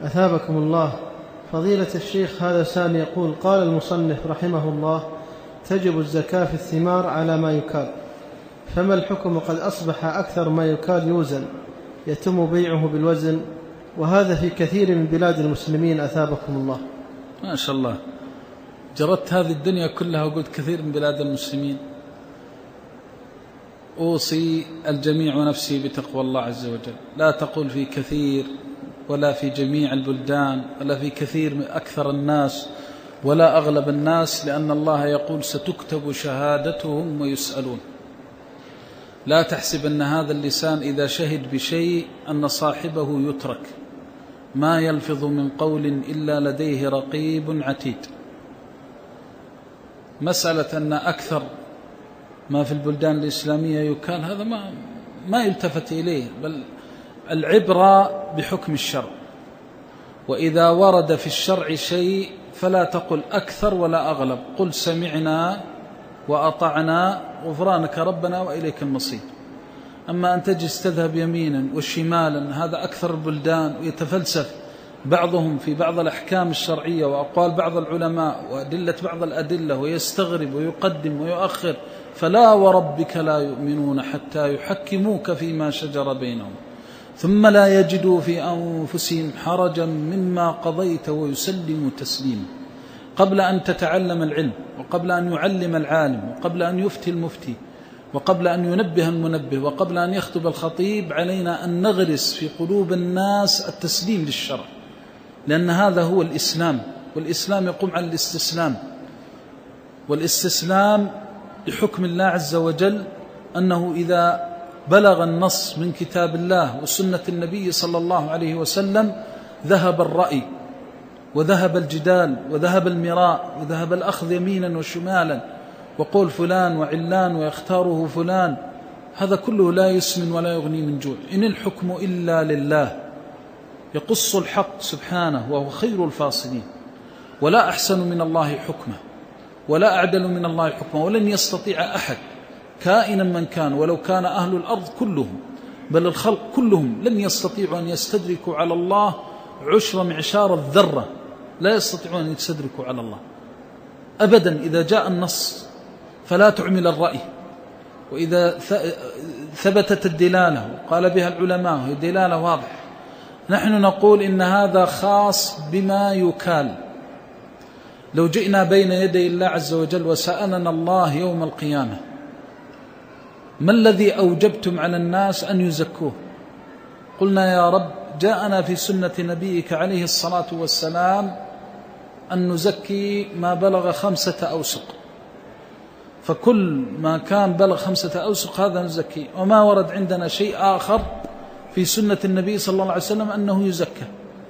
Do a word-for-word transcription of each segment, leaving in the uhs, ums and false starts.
أثابكم الله. فضيلة الشيخ، هذا سائل يقول: قال المصنف رحمه الله: تجب الزكاة في الثمار على ما يكال، فما الحكم قد أصبح أكثر ما يكال يوزن يتم بيعه بالوزن، وهذا في كثير من بلاد المسلمين أثابكم الله؟ ما شاء الله، جردت هذه الدنيا كلها وقلت كثير من بلاد المسلمين. أوصي الجميع ونفسي بتقوى الله عز وجل، لا تقول في كثير ولا في جميع البلدان ولا في كثير من أكثر الناس ولا أغلب الناس، لأن الله يقول: ستكتب شهادتهم ويسألون. لا تحسب أن هذا اللسان إذا شهد بشيء أن صاحبه يترك، ما يلفظ من قول إلا لديه رقيب عتيد. مسألة أن أكثر ما في البلدان الإسلامية يكال، هذا ما ما يلتفت إليه، بل العبرة بحكم الشرع. وإذا ورد في الشرع شيء فلا تقل أكثر ولا أغلب، قل سمعنا وأطعنا غفرانك ربنا وإليك المصير. أما أن تجلس تذهب يمينا وشمالا، هذا أكثر البلدان، ويتفلسف بعضهم في بعض الأحكام الشرعية وأقوال بعض العلماء وأدلة بعض الأدلة، ويستغرب ويقدم ويؤخر. فلا وربك لا يؤمنون حتى يحكموك فيما شجر بينهم ثم لا يجدوا في أنفسهم حرجا مما قضيت ويسلموا تسليما. قبل أن تتعلم العلم، وقبل أن يعلم العالم، وقبل أن يفتي المفتي، وقبل أن ينبه المنبه، وقبل أن يخطب الخطيب، علينا أن نغرس في قلوب الناس التسليم للشرع، لأن هذا هو الإسلام. والإسلام يقوم على الاستسلام، والاستسلام لحكم الله عز وجل، أنه إذا بلغ النص من كتاب الله وسنة النبي صلى الله عليه وسلم ذهب الرأي وذهب الجدال وذهب المراء وذهب الأخذ يمينا وشمالا وقول فلان وعلان ويختاره فلان. هذا كله لا يسمن ولا يغني من جوع. إن الحكم إلا لله، يقص الحق سبحانه وهو خير الفاصلين، ولا أحسن من الله حكمه ولا أعدل من الله حكمه، ولن يستطيع أحد كائنا من كان، ولو كان أهل الأرض كلهم بل الخلق كلهم، لن يستطيعوا أن يستدركوا على الله عشر معشار الذرة، لا يستطيعون أن يستدركوا على الله أبدا. إذا جاء النص فلا تعمل الرأي، وإذا ثبتت الدلالة وقال بها العلماء هي دلالة واضحة، نحن نقول إن هذا خاص بما يكال. لو جئنا بين يدي الله عز وجل وسألنا الله يوم القيامة: ما الذي أوجبتم على الناس أن يزكوه؟ قلنا: يا رب، جاءنا في سنة نبيك عليه الصلاة والسلام أن نزكي ما بلغ خمسة أوسق، فكل ما كان بلغ خمسة أوسق هذا نزكي، وما ورد عندنا شيء آخر في سنة النبي صلى الله عليه وسلم أنه يزكى.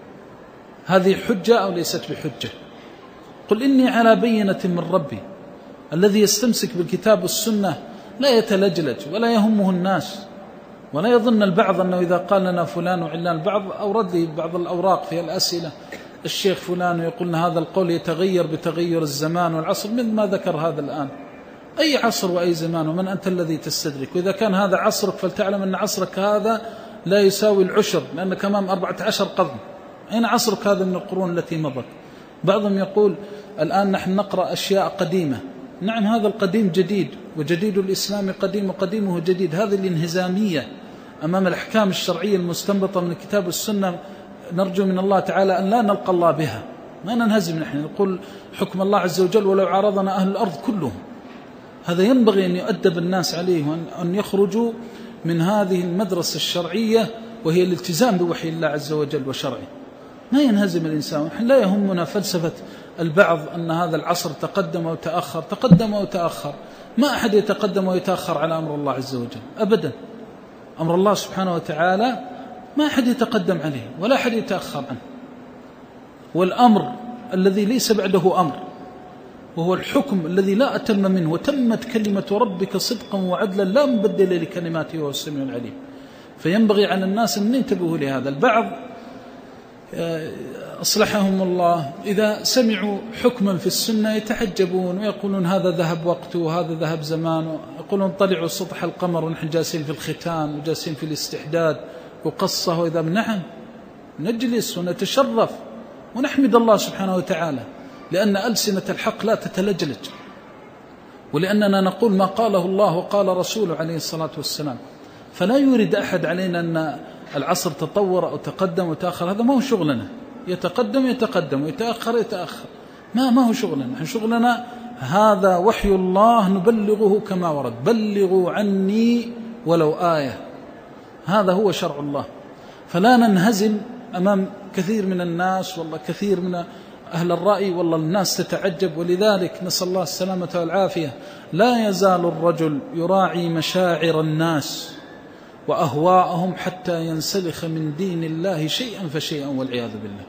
هذه حجة أو ليست بحجة؟ قل إني على بينة من ربي. الذي يستمسك بالكتاب والسنة لا يتلجلج ولا يهمه الناس، ولا يظن البعض أنه إذا قال لنا فلان وعلان. البعض أورد لي بعض الأوراق في الأسئلة: الشيخ فلان يقول هذا القول يتغير بتغير الزمان والعصر، مثل ما ذكر هذا الآن. أي عصر وأي زمان، ومن أنت الذي تستدرك؟ وإذا كان هذا عصرك فلتعلم أن عصرك هذا لا يساوي العشر، لأنك أمام أربعة عشر قرن. أين عصرك هذا من القرون التي مضت؟ بعضهم يقول الآن نحن نقرأ أشياء قديمة. نعم، هذا القديم جديد، وجديد الإسلام قديم وقديمه جديد. هذه الانهزامية أمام الأحكام الشرعية المستنبطة من الكتاب والسنة، نرجو من الله تعالى أن لا نلقى الله بها، ما ننهزم. نحن نقول حكم الله عز وجل ولو عارضنا أهل الأرض كلهم. هذا ينبغي أن يؤدب الناس عليه، وأن يخرجوا من هذه المدرسة الشرعية وهي الالتزام بوحي الله عز وجل وشرعه. ما ينهزم الإنسان. نحن لا يهمنا فلسفة البعض أن هذا العصر تقدم وتأخر. تقدم وتأخر، ما أحد يتقدم ويتأخر على أمر الله عز وجل أبدا. أمر الله سبحانه وتعالى ما أحد يتقدم عليه ولا أحد يتأخر عنه. والأمر الذي ليس بعده أمر، وهو الحكم الذي لا أتم منه، وتمت كلمة ربك صدقا وعدلا لا مبدل لكلماته وهو السميع العليم. فينبغي على الناس أن ينتبهوا لهذا. البعض أصلحهم الله إذا سمعوا حكما في السنة يتحجبون ويقولون هذا ذهب وقته وهذا ذهب زمانه. يقولون طلعوا سطح القمر ونحن جالسين في الختان وجالسين في الاستحداد وقصه. وإذا نعم، نجلس ونتشرف ونحمد الله سبحانه وتعالى، لأن ألسنة الحق لا تتلجلج، ولأننا نقول ما قاله الله وقال رسوله عليه الصلاة والسلام. فلا يريد أحد علينا أن العصر تطور أو تقدم وتأخر، هذا ما هو شغلنا. يتقدم يتقدم ويتأخر يتأخر، ما ما هو شغلنا. نحن شغلنا هذا وحي الله نبلغه كما ورد، بلغوا عني ولو آية، هذا هو شرع الله. فلا ننهزم أمام كثير من الناس، والله كثير من أهل الرأي، والله الناس تتعجب. ولذلك نسأل الله السلامة والعافية. لا يزال الرجل يراعي مشاعر الناس وأهواءهم حتى ينسلخ من دين الله شيئا فشيئا والعياذ بالله.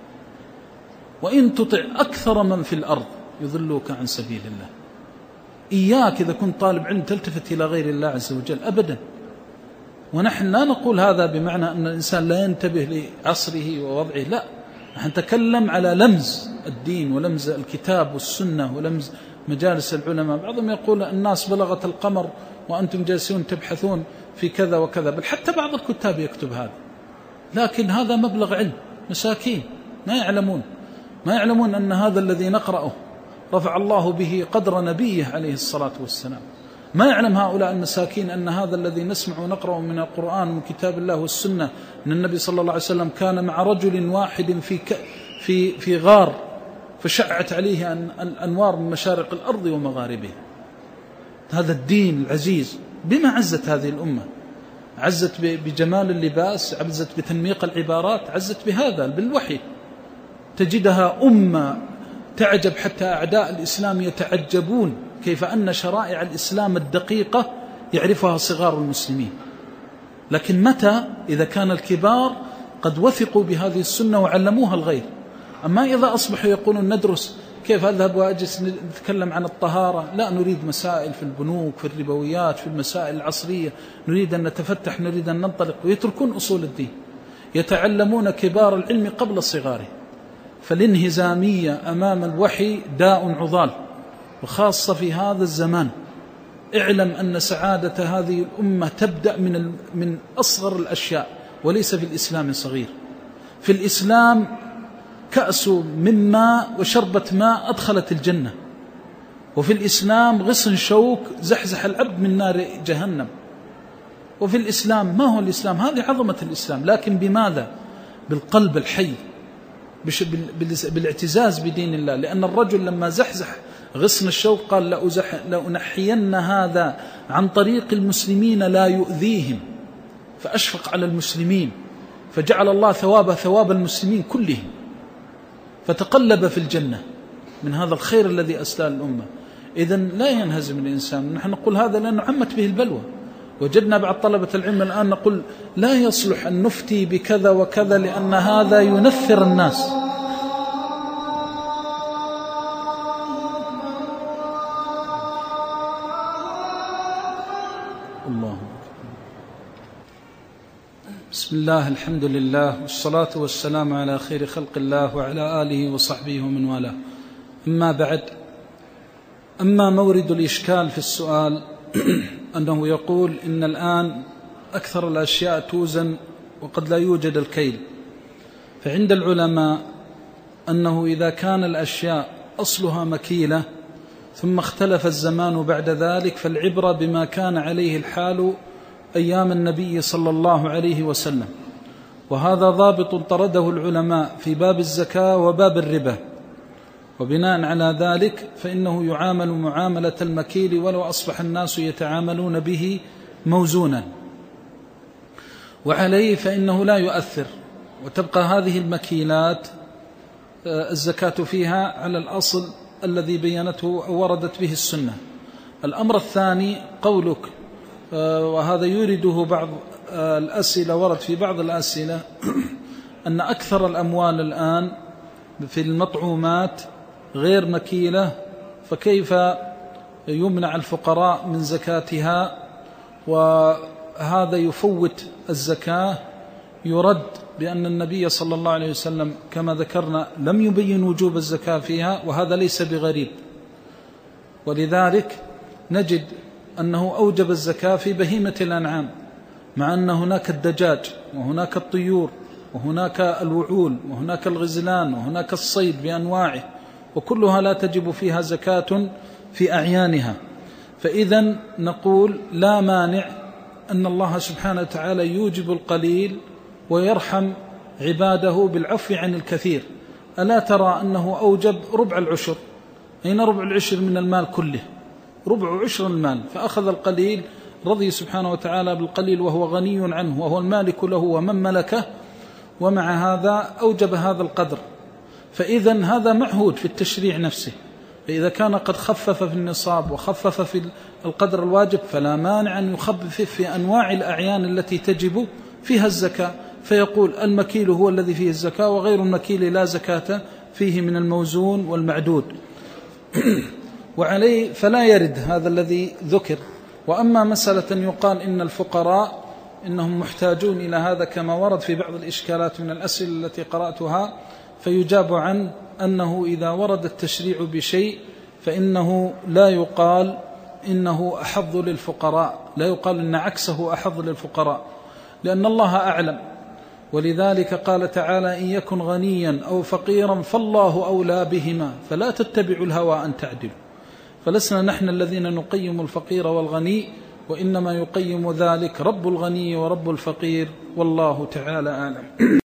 وإن تطع أكثر من في الأرض يضلوك عن سبيل الله. إياك إذا كنت طالب علم تلتفت إلى غير الله عز وجل أبدا. ونحن لا نقول هذا بمعنى أن الإنسان لا ينتبه لعصره ووضعه، لا، نحن نتكلم على لمز الدين ولمز الكتاب والسنة ولمز مجالس العلماء. بعضهم يقول الناس بلغت القمر وأنتم جالسون تبحثون في كذا وكذا، بل حتى بعض الكتاب يكتب هذا، لكن هذا مبلغ علم، مساكين ما يعلمون ما يعلمون أن هذا الذي نقرأه رفع الله به قدر نبيه عليه الصلاة والسلام. ما يعلم هؤلاء المساكين أن هذا الذي نسمع ونقرأ من القرآن ومن كتاب الله والسنة أن النبي صلى الله عليه وسلم كان مع رجل واحد في في في غار فشعت عليه الأنوار من مشارق الأرض ومغاربها. هذا الدين العزيز بما عزت هذه الأمة، عزت بجمال اللباس، عزت بتنميق العبارات، عزت بهذا بالوحي. تجدها أمة تعجب، حتى أعداء الإسلام يتعجبون كيف أن شرائع الإسلام الدقيقة يعرفها صغار المسلمين. لكن متى؟ إذا كان الكبار قد وثقوا بهذه السنة وعلموها الغير. أما إذا أصبحوا يقولون ندرس كيف أذهب وأجلس نتكلم عن الطهارة، لا، نريد مسائل في البنوك، في الربويات، في المسائل العصرية، نريد أن نتفتح، نريد أن ننطلق، ويتركون أصول الدين. يتعلمون كبار العلم قبل صغاره. فالانهزامية أمام الوحي داء عضال، وخاصة في هذا الزمان. اعلم أن سعادة هذه الأمة تبدأ من من أصغر الأشياء، وليس في الإسلام صغير. في الإسلام كأس من ماء وشربة ماء أدخلت الجنة، وفي الإسلام غصن شوك زحزح العبد من نار جهنم. وفي الإسلام ما هو الإسلام؟ هذه عظمة الإسلام، لكن بماذا؟ بالقلب الحي، بالاعتزاز بدين الله. لأن الرجل لما زحزح غصن الشوك قال لأنحين هذا عن طريق المسلمين لا يؤذيهم، فأشفق على المسلمين، فجعل الله ثواب ثواب المسلمين كلهم، فتقلب في الجنة من هذا الخير الذي أسلى الأمة. إذن لا ينهزم الإنسان. نحن نقول هذا لأنه عمت به البلوى. وجدنا بعض طلبة العلم الآن نقول لا يصلح أن نفتي بكذا وكذا لأن هذا ينفر الناس. الله. بسم الله، الحمد لله، والصلاة والسلام على خير خلق الله وعلى آله وصحبه ومن والاه. أما بعد، أما مورد الإشكال في السؤال أنه يقول إن الآن أكثر الأشياء توزن وقد لا يوجد الكيل. فعند العلماء أنه إذا كان الأشياء أصلها مكيلة ثم اختلف الزمان بعد ذلك، فالعبرة بما كان عليه الحال أيام النبي صلى الله عليه وسلم. وهذا ضابط طرده العلماء في باب الزكاة وباب الربا. وبناء على ذلك فإنه يعامل معاملة المكيل ولو أصبح الناس يتعاملون به موزونا، وعليه فإنه لا يؤثر، وتبقى هذه المكيلات الزكاة فيها على الأصل الذي بينته أو وردت به السنة. الأمر الثاني قولك، وهذا يورده بعض الأسئلة، ورد في بعض الأسئلة أن أكثر الأموال الآن في المطعومات غير مكيلة، فكيف يمنع الفقراء من زكاتها؟ وهذا يفوت الزكاة. يرد بأن النبي صلى الله عليه وسلم كما ذكرنا لم يبين وجوب الزكاة فيها، وهذا ليس بغريب. ولذلك نجد أنه أوجب الزكاة في بهيمة الأنعام، مع أن هناك الدجاج وهناك الطيور وهناك الوعول وهناك الغزلان وهناك الصيد بأنواعه، وكلها لا تجب فيها زكاة في أعيانها. فإذا نقول لا مانع أن الله سبحانه وتعالى يوجب القليل ويرحم عباده بالعفو عن الكثير. ألا ترى أنه أوجب ربع العشر؟ أين ربع العشر من المال كله؟ ربع عشر المال، فأخذ القليل، رضي سبحانه وتعالى بالقليل وهو غني عنه وهو المالك له ومن ملكه، ومع هذا أوجب هذا القدر. فإذا هذا معهود في التشريع نفسه. فإذا كان قد خفف في النصاب وخفف في القدر الواجب فلا مانع أن يخفف في أنواع الأعيان التي تجب فيها الزكاة، فيقول المكيل هو الذي فيه الزكاة وغير المكيل لا زكاة فيه من الموزون والمعدود. وعليه فلا يرد هذا الذي ذكر. وأما مسألة يقال إن الفقراء إنهم محتاجون إلى هذا كما ورد في بعض الإشكالات من الأسئلة التي قرأتها، فيجاب عن أنه إذا ورد التشريع بشيء فإنه لا يقال إنه أحظ للفقراء، لا يقال إن عكسه أحظ للفقراء، لأن الله أعلم. ولذلك قال تعالى إن يكن غنيا أو فقيرا فالله أولى بهما فلا تتبعوا الهوى أن تعدلوا. فلسنا نحن الذين نقيم الفقير والغني، وإنما يقيم ذلك رب الغني ورب الفقير، والله تعالى أعلم.